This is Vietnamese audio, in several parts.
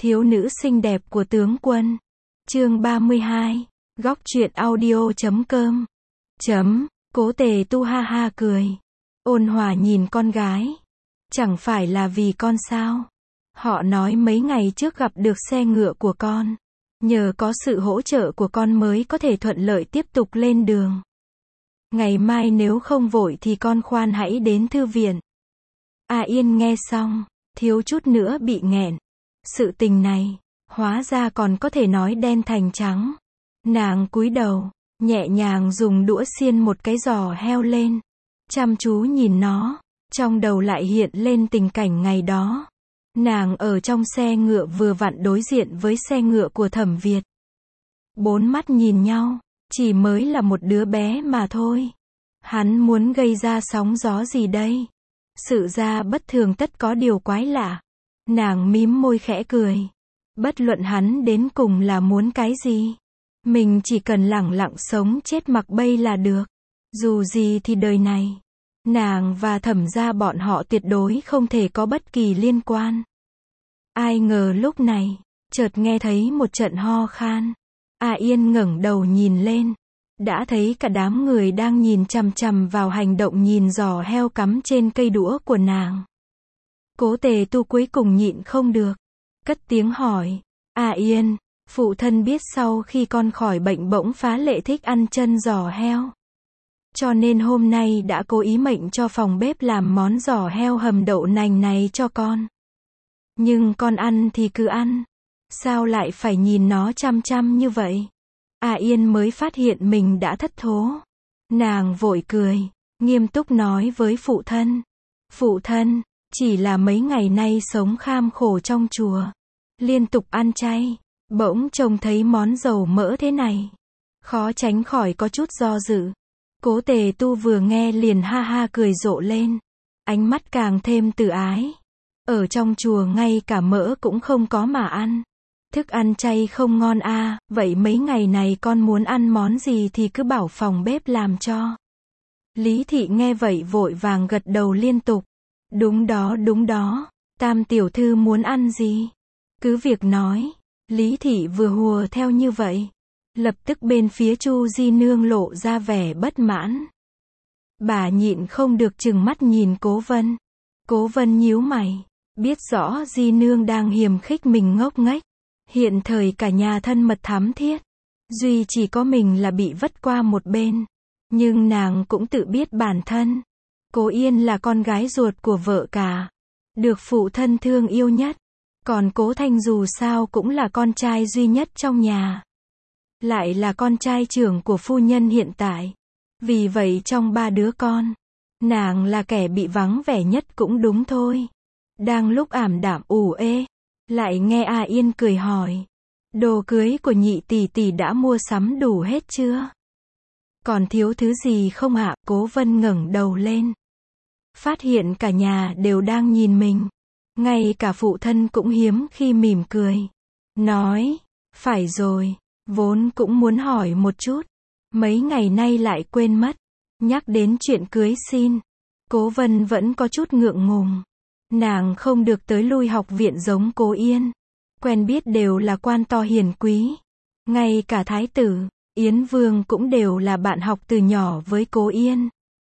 Thiếu nữ xinh đẹp của tướng quân. Chương 32. Góc truyện audio.com. Cố Tề Tu ha ha cười. Ôn hòa nhìn con gái. Chẳng phải là vì con sao? Họ nói mấy ngày trước gặp được xe ngựa của con. Nhờ có sự hỗ trợ của con mới có thể thuận lợi tiếp tục lên đường. Ngày mai nếu không vội thì con khoan hãy đến thư viện. Yên nghe xong, thiếu chút nữa bị nghẹn. Sự tình này, hóa ra còn có thể nói đen thành trắng. Nàng cúi đầu, nhẹ nhàng dùng đũa xiên một cái giò heo lên. Chăm chú nhìn nó, trong đầu lại hiện lên tình cảnh ngày đó. Nàng ở trong xe ngựa vừa vặn đối diện với xe ngựa của Thẩm Việt. Bốn mắt nhìn nhau, chỉ mới là một đứa bé mà thôi. Hắn muốn gây ra sóng gió gì đây? Sự ra bất thường tất có điều quái lạ. Nàng mím môi khẽ cười. Bất luận hắn đến cùng là muốn cái gì, mình chỉ cần lẳng lặng sống chết mặc bay là được. Dù gì thì đời này, nàng và Thẩm gia bọn họ tuyệt đối không thể có bất kỳ liên quan. Ai ngờ lúc này, chợt nghe thấy một trận ho khan. Yên ngẩng đầu nhìn lên, đã thấy cả đám người đang nhìn chằm chằm vào hành động nhìn giò heo cắm trên cây đũa của nàng. Cố Tề Tu cuối cùng nhịn không được, cất tiếng hỏi, Yên, phụ thân biết sau khi con khỏi bệnh bỗng phá lệ thích ăn chân giò heo. Cho nên hôm nay đã cố ý mệnh cho phòng bếp làm món giò heo hầm đậu nành này cho con. Nhưng con ăn thì cứ ăn. Sao lại phải nhìn nó chăm chăm như vậy? Yên mới phát hiện mình đã thất thố. Nàng vội cười, nghiêm túc nói với phụ thân. Phụ thân, chỉ là mấy ngày nay sống kham khổ trong chùa. Liên tục ăn chay. Bỗng trông thấy món dầu mỡ thế này. Khó tránh khỏi có chút do dự. Cố Tề Tu vừa nghe liền ha ha cười rộ lên. Ánh mắt càng thêm từ ái. Ở trong chùa ngay cả mỡ cũng không có mà ăn. Thức ăn chay không ngon vậy mấy ngày này con muốn ăn món gì thì cứ bảo phòng bếp làm cho. Lý Thị nghe vậy vội vàng gật đầu liên tục. Đúng đó, Tam tiểu thư muốn ăn gì? Cứ việc nói. Lý Thị vừa hùa theo như vậy. Lập tức bên phía Chu Di Nương lộ ra vẻ bất mãn. Bà nhịn không được trừng mắt nhìn Cố Vân. Cố Vân nhíu mày. Biết rõ Di Nương đang hiềm khích mình ngốc nghếch. Hiện thời cả nhà thân mật thắm thiết. Duy chỉ có mình là bị vất qua một bên. Nhưng nàng cũng tự biết bản thân. Cố Yên là con gái ruột của vợ cả. Được phụ thân thương yêu nhất. Còn Cố Thanh dù sao cũng là con trai duy nhất trong nhà. Lại là con trai trưởng của phu nhân hiện tại. Vì vậy trong ba đứa con, nàng là kẻ bị vắng vẻ nhất cũng đúng thôi. Đang lúc ảm đạm lại nghe Yên cười hỏi. Đồ cưới của nhị tỷ tỷ đã mua sắm đủ hết chưa? Còn thiếu thứ gì không ạ? Cố Vân ngẩng đầu lên. Phát hiện cả nhà đều đang nhìn mình. Ngay cả phụ thân cũng hiếm khi mỉm cười. Nói, phải rồi, vốn cũng muốn hỏi một chút. Mấy ngày nay lại quên mất. Nhắc đến chuyện cưới xin. Cố Vân vẫn có chút ngượng ngùng. Nàng không được tới lui học viện giống Cố Yên. Quen biết đều là quan to hiền quý. Ngay cả Thái tử, Yến Vương cũng đều là bạn học từ nhỏ với Cố Yên.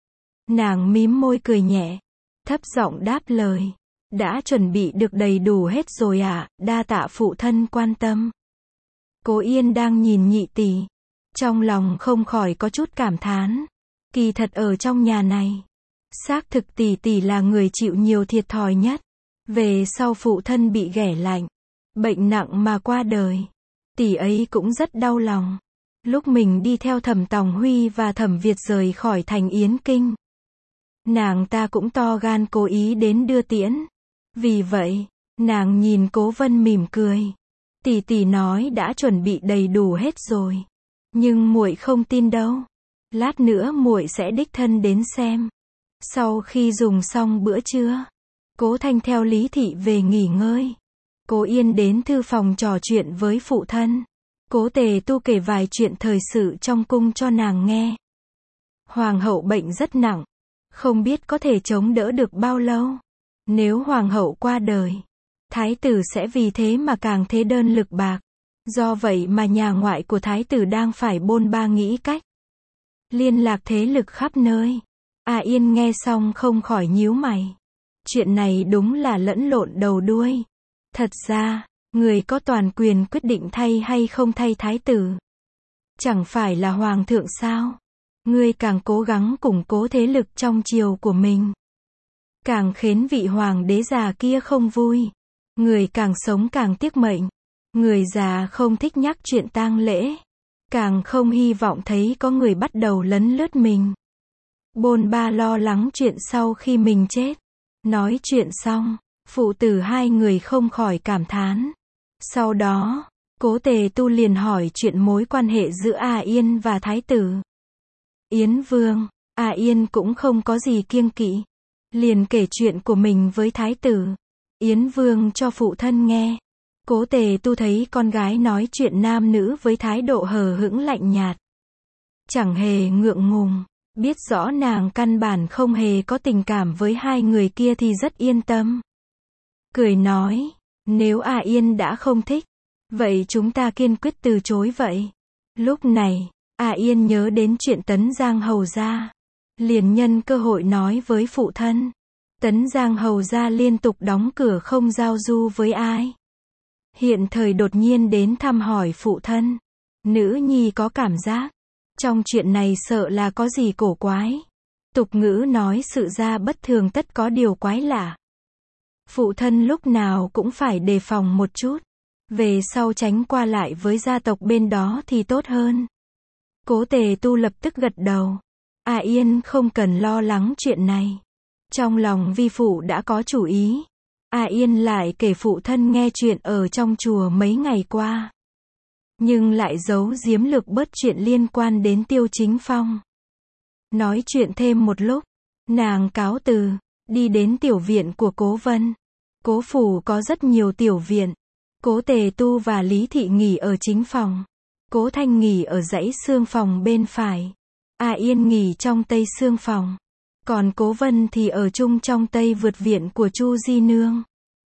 Nàng mím môi cười nhẹ. Thấp giọng đáp lời. Đã chuẩn bị được đầy đủ hết rồi đa tạ phụ thân quan tâm. Cố Yên đang nhìn nhị tỷ. Trong lòng không khỏi có chút cảm thán. Kỳ thật ở trong nhà này, xác thực tỷ tỷ là người chịu nhiều thiệt thòi nhất. Về sau phụ thân bị ghẻ lạnh, bệnh nặng mà qua đời. Tỷ ấy cũng rất đau lòng. Lúc mình đi theo Thẩm Tòng Huy và Thẩm Việt rời khỏi thành Yến Kinh, nàng ta cũng to gan cố ý đến đưa tiễn. Vì vậy, nàng nhìn Cố Vân mỉm cười. Tỷ tỷ nói đã chuẩn bị đầy đủ hết rồi. Nhưng muội không tin đâu. Lát nữa muội sẽ đích thân đến xem. Sau khi dùng xong bữa trưa, Cố Thanh theo Lý Thị về nghỉ ngơi. Cố Yên đến thư phòng trò chuyện với phụ thân. Cố Tề Tu kể vài chuyện thời sự trong cung cho nàng nghe. Hoàng hậu bệnh rất nặng, không biết có thể chống đỡ được bao lâu. Nếu hoàng hậu qua đời, Thái tử sẽ vì thế mà càng thế đơn lực bạc. Do vậy mà nhà ngoại của thái tử đang phải bôn ba nghĩ cách liên lạc thế lực khắp nơi. A Yên nghe xong không khỏi nhíu mày. Chuyện này đúng là lẫn lộn đầu đuôi. Thật ra, người có toàn quyền quyết định thay hay không thay thái tử. Chẳng phải là hoàng thượng sao? Ngươi càng cố gắng củng cố thế lực trong triều của mình, càng khiến vị hoàng đế già kia không vui. Người càng sống càng tiếc mệnh. Người già không thích nhắc chuyện tang lễ, càng không hy vọng thấy có người bắt đầu lấn lướt mình, bôn ba lo lắng chuyện sau khi mình chết. Nói chuyện xong, phụ tử hai người không khỏi cảm thán. Sau đó, Cố Tề Tu liền hỏi chuyện mối quan hệ giữa A Yên và thái tử Yến Vương. A Yên cũng không có gì kiêng kỵ, liền kể chuyện của mình với thái tử Yến Vương cho phụ thân nghe. Cố Tề Tu thấy con gái nói chuyện nam nữ với thái độ hờ hững lạnh nhạt, chẳng hề ngượng ngùng, biết rõ nàng căn bản không hề có tình cảm với hai người kia thì rất yên tâm. Cười nói, nếu A Yên đã không thích, vậy chúng ta kiên quyết từ chối vậy. Lúc này, A Yên nhớ đến chuyện Tấn Giang Hầu gia, liền nhân cơ hội nói với phụ thân. Tấn Giang Hầu gia liên tục đóng cửa không giao du với ai. Hiện thời đột nhiên đến thăm hỏi phụ thân. Nữ nhi có cảm giác, trong chuyện này sợ là có gì cổ quái. Tục ngữ nói sự ra bất thường tất có điều quái lạ. Phụ thân lúc nào cũng phải đề phòng một chút. Về sau tránh qua lại với gia tộc bên đó thì tốt hơn. Cố Tề Tu lập tức gật đầu. A Yên không cần lo lắng chuyện này. Trong lòng vi phụ đã có chủ ý. A Yên lại kể phụ thân nghe chuyện ở trong chùa mấy ngày qua, nhưng lại giấu giếm lược bớt chuyện liên quan đến Tiêu Chính Phong. Nói chuyện thêm một lúc, nàng cáo từ, đi đến tiểu viện của Cố Vân. Cố phủ có rất nhiều tiểu viện. Cố Tề Tu và Lý Thị nghỉ ở chính phòng. Cố Thanh nghỉ ở dãy xương phòng bên phải. A Yên nghỉ trong tây xương phòng. Còn Cố Vân thì ở chung trong tây vượt viện của Chu Di Nương.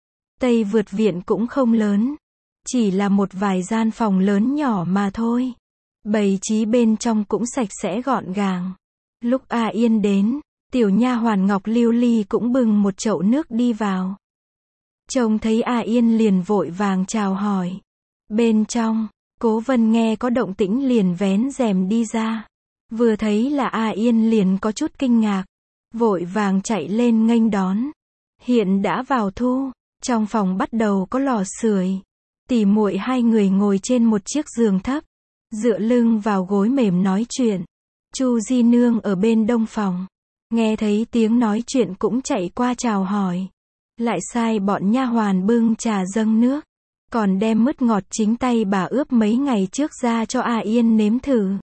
Tây vượt viện cũng không lớn, chỉ là một vài gian phòng lớn nhỏ mà thôi. Bày trí bên trong cũng sạch sẽ gọn gàng. Lúc A Yên đến, tiểu nha hoàn Ngọc Lưu Ly cũng bưng một chậu nước đi vào. Trông thấy A Yên liền vội vàng chào hỏi. Bên trong, Cố Vân nghe có động tĩnh liền vén rèm đi ra. Vừa thấy là A Yên liền có chút kinh ngạc, vội vàng chạy lên nghênh đón. Hiện đã vào thu, trong phòng bắt đầu có lò sưởi. Tỉ muội hai người ngồi trên một chiếc giường thấp, dựa lưng vào gối mềm nói chuyện. Chu Di Nương ở bên đông phòng, nghe thấy tiếng nói chuyện cũng chạy qua chào hỏi. Lại sai bọn nha hoàn bưng trà dâng nước, còn đem mứt ngọt chính tay bà ướp mấy ngày trước ra cho A Yên nếm thử.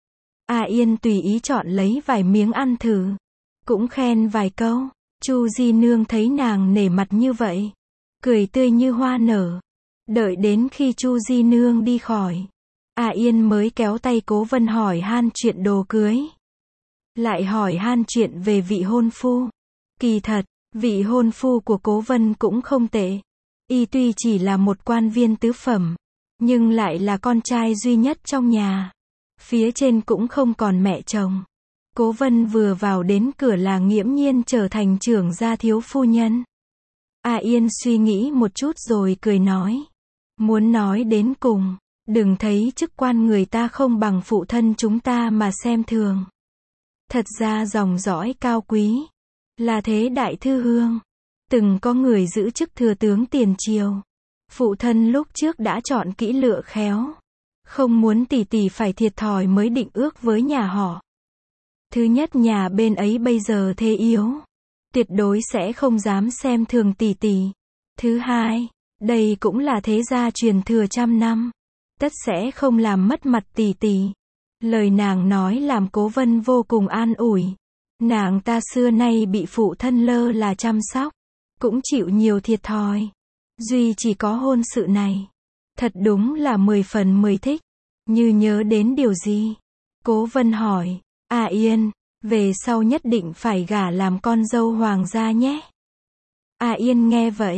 A Yên tùy ý chọn lấy vài miếng ăn thử, cũng khen vài câu. Chu Di Nương thấy nàng nể mặt như vậy, cười tươi như hoa nở. Đợi đến khi Chu Di Nương đi khỏi, A Yên mới kéo tay Cố Vân hỏi han chuyện đồ cưới. Lại hỏi han chuyện về vị hôn phu. Kỳ thật, vị hôn phu của Cố Vân cũng không tệ. Y tuy chỉ là một quan viên tứ phẩm, nhưng lại là con trai duy nhất trong nhà. Phía trên cũng không còn mẹ chồng. Cố Vân vừa vào đến cửa là nghiễm nhiên trở thành trưởng gia thiếu phu nhân. A Yên suy nghĩ một chút rồi cười nói. Muốn nói đến cùng, đừng thấy chức quan người ta không bằng phụ thân chúng ta mà xem thường. Thật ra dòng dõi cao quý, là thế đại thư hương. Từng có người giữ chức thừa tướng tiền triều. Phụ thân lúc trước đã chọn kỹ lựa khéo. Không muốn tỷ tỷ phải thiệt thòi mới định ước với nhà họ. Thứ nhất nhà bên ấy bây giờ thế yếu, tuyệt đối sẽ không dám xem thường tỷ tỷ. Thứ hai, đây cũng là thế gia truyền thừa trăm năm, tất sẽ không làm mất mặt tỷ tỷ. Lời nàng nói làm Cố Vân vô cùng an ủi. Nàng ta xưa nay bị phụ thân lơ là chăm sóc, cũng chịu nhiều thiệt thòi. Duy chỉ có hôn sự này, thật đúng là 10 phần 10 thích. Như nhớ đến điều gì, Cố Vân hỏi, A Yên, về sau nhất định phải gả làm con dâu hoàng gia nhé. A Yên nghe vậy,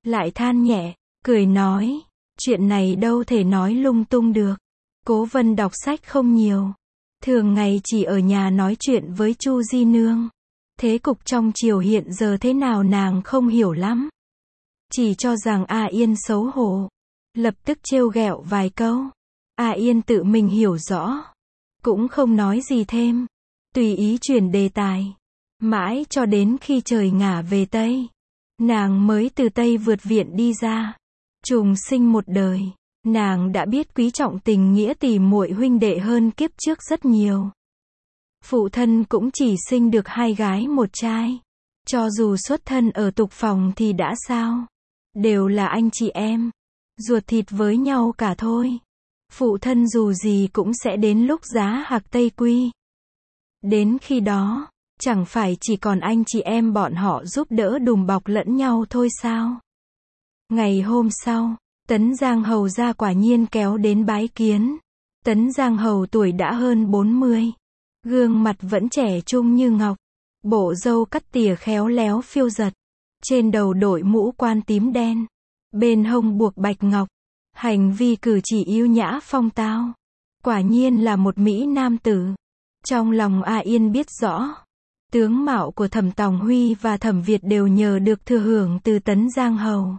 lại than nhẹ, cười nói, chuyện này đâu thể nói lung tung được. Cố Vân đọc sách không nhiều, thường ngày chỉ ở nhà nói chuyện với Chu Di Nương. Thế cục trong triều hiện giờ thế nào nàng không hiểu lắm. Chỉ cho rằng A Yên xấu hổ, lập tức trêu ghẹo vài câu. A Yên tự mình hiểu rõ, cũng không nói gì thêm, tùy ý chuyển đề tài. Mãi cho đến khi trời ngả về Tây, nàng mới từ Tây vượt viện đi ra. Trùng sinh một đời, nàng đã biết quý trọng tình nghĩa tỉ muội huynh đệ hơn kiếp trước rất nhiều. Phụ thân cũng chỉ sinh được 2 gái 1 trai. Cho dù xuất thân ở tục phòng thì đã sao? Đều là anh chị em, ruột thịt với nhau cả thôi. Phụ thân dù gì cũng sẽ đến lúc giá hạc Tây quy. Đến khi đó, chẳng phải chỉ còn anh chị em bọn họ giúp đỡ đùm bọc lẫn nhau thôi sao? Ngày hôm sau, Tấn Giang Hầu ra quả nhiên kéo đến bái kiến. Tấn Giang Hầu tuổi đã hơn 40. Gương mặt vẫn trẻ trung như ngọc. Bộ râu cắt tỉa khéo léo phiêu giật. Trên đầu đội mũ quan tím đen. Bên hông buộc bạch ngọc. Hành vi cử chỉ yêu nhã phong tao. Quả nhiên là một mỹ nam tử. Trong lòng A Yên biết rõ, tướng mạo của Thẩm Tòng Huy và Thẩm Việt đều nhờ được thừa hưởng từ Tấn Giang Hầu.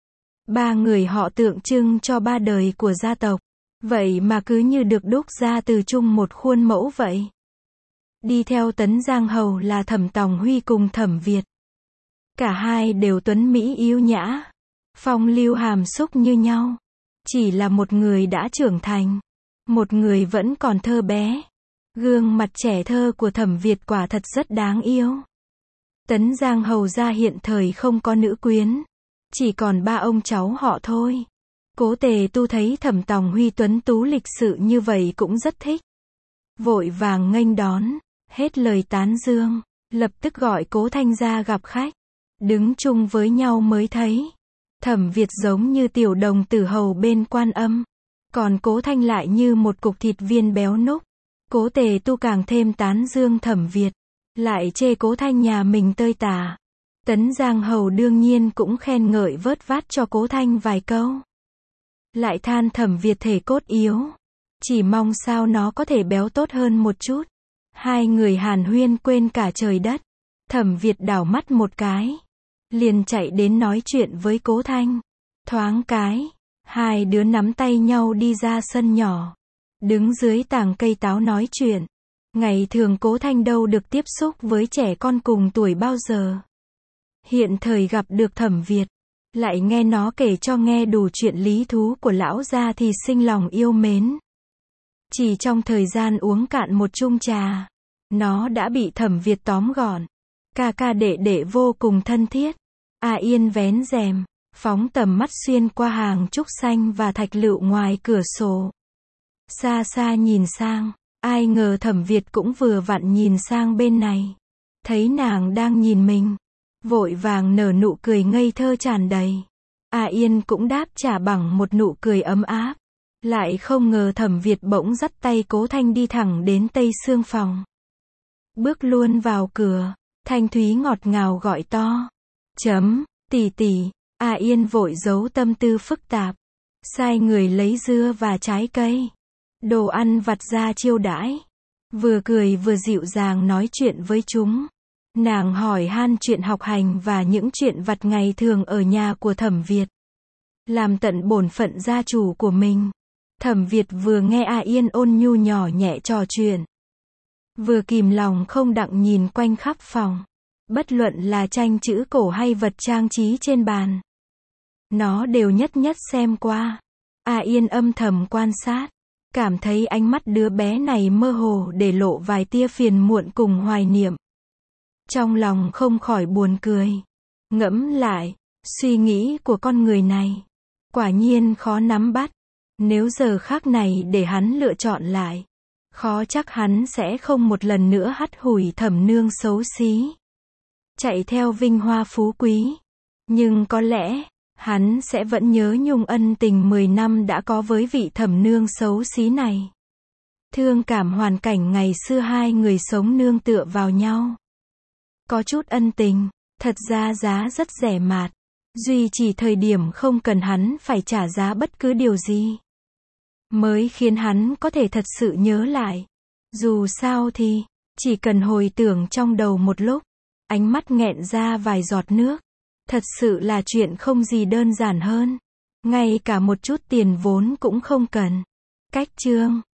3 người họ tượng trưng cho 3 đời của gia tộc. Vậy mà cứ như được đúc ra từ chung một khuôn mẫu vậy. Đi theo Tấn Giang Hầu là Thẩm Tòng Huy cùng Thẩm Việt. Cả hai đều tuấn mỹ yếu nhã, phong lưu hàm xúc như nhau. Chỉ là một người đã trưởng thành, một người vẫn còn thơ bé. Gương mặt trẻ thơ của Thẩm Việt quả thật rất đáng yêu. Tấn Giang Hầu gia hiện thời không có nữ quyến, chỉ còn 3 ông cháu họ thôi. Cố Tề Tu thấy Thẩm Tòng Huy tuấn tú lịch sự như vậy cũng rất thích. Vội vàng nghênh đón, hết lời tán dương, lập tức gọi Cố Thanh ra gặp khách. Đứng chung với nhau mới thấy, Thẩm Việt giống như tiểu đồng tử hầu bên Quan Âm, còn Cố Thanh lại như một cục thịt viên béo núc. Cố Tề Tu càng thêm tán dương Thẩm Việt, lại chê Cố Thanh nhà mình tơi tả. Tấn Giang Hầu đương nhiên cũng khen ngợi vớt vát cho Cố Thanh vài câu. Lại than Thẩm Việt thể cốt yếu, chỉ mong sao nó có thể béo tốt hơn một chút. Hai người hàn huyên quên cả trời đất. Thẩm Việt đảo mắt một cái, liền chạy đến nói chuyện với Cố Thanh. Thoáng cái, hai đứa nắm tay nhau đi ra sân nhỏ, đứng dưới tàng cây táo nói chuyện. Ngày thường Cố Thanh đâu được tiếp xúc với trẻ con cùng tuổi bao giờ. Hiện thời gặp được Thẩm Việt, lại nghe nó kể cho nghe đủ chuyện lý thú của lão gia thì sinh lòng yêu mến. Chỉ trong thời gian uống cạn một chung trà, nó đã bị Thẩm Việt tóm gọn. Ca ca đệ đệ vô cùng thân thiết. A Yên vén rèm, phóng tầm mắt xuyên qua hàng trúc xanh và thạch lựu ngoài cửa sổ. Xa xa nhìn sang, ai ngờ Thẩm Việt cũng vừa vặn nhìn sang bên này. Thấy nàng đang nhìn mình, vội vàng nở nụ cười ngây thơ tràn đầy. A Yên cũng đáp trả bằng một nụ cười ấm áp. Lại không ngờ Thẩm Việt bỗng dắt tay Cố Thanh đi thẳng đến tây xương phòng. Bước luôn vào cửa, thanh thúy ngọt ngào gọi to. Tỷ tỷ. A Yên vội giấu tâm tư phức tạp, sai người lấy dưa và trái cây, đồ ăn vặt ra chiêu đãi. Vừa cười vừa dịu dàng nói chuyện với chúng. Nàng hỏi han chuyện học hành và những chuyện vặt ngày thường ở nhà của Thẩm Việt. Làm tận bổn phận gia chủ của mình. Thẩm Việt vừa nghe A Yên ôn nhu nhỏ nhẹ trò chuyện, vừa kìm lòng không đặng nhìn quanh khắp phòng. Bất luận là tranh chữ cổ hay vật trang trí trên bàn, nó đều nhất nhất xem qua. A Yên âm thầm quan sát, cảm thấy ánh mắt đứa bé này mơ hồ để lộ vài tia phiền muộn cùng hoài niệm. Trong lòng không khỏi buồn cười. Ngẫm lại, suy nghĩ của con người này quả nhiên khó nắm bắt. Nếu giờ khắc này để hắn lựa chọn lại, khó chắc hắn sẽ không một lần nữa hắt hủi Thẩm nương xấu xí, chạy theo vinh hoa phú quý. Nhưng có lẽ, hắn sẽ vẫn nhớ nhung ân tình 10 năm đã có với vị Thẩm nương xấu xí này. Thương cảm hoàn cảnh ngày xưa hai người sống nương tựa vào nhau. Có chút ân tình, thật ra giá rất rẻ mạt. duy chỉ thời điểm không cần hắn phải trả giá bất cứ điều gì, mới khiến hắn có thể thật sự nhớ lại. Dù sao thì, chỉ cần hồi tưởng trong đầu một lúc, ánh mắt nghẹn ra vài giọt nước. Thật sự là chuyện không gì đơn giản hơn. Ngay cả một chút tiền vốn cũng không cần. Cách chương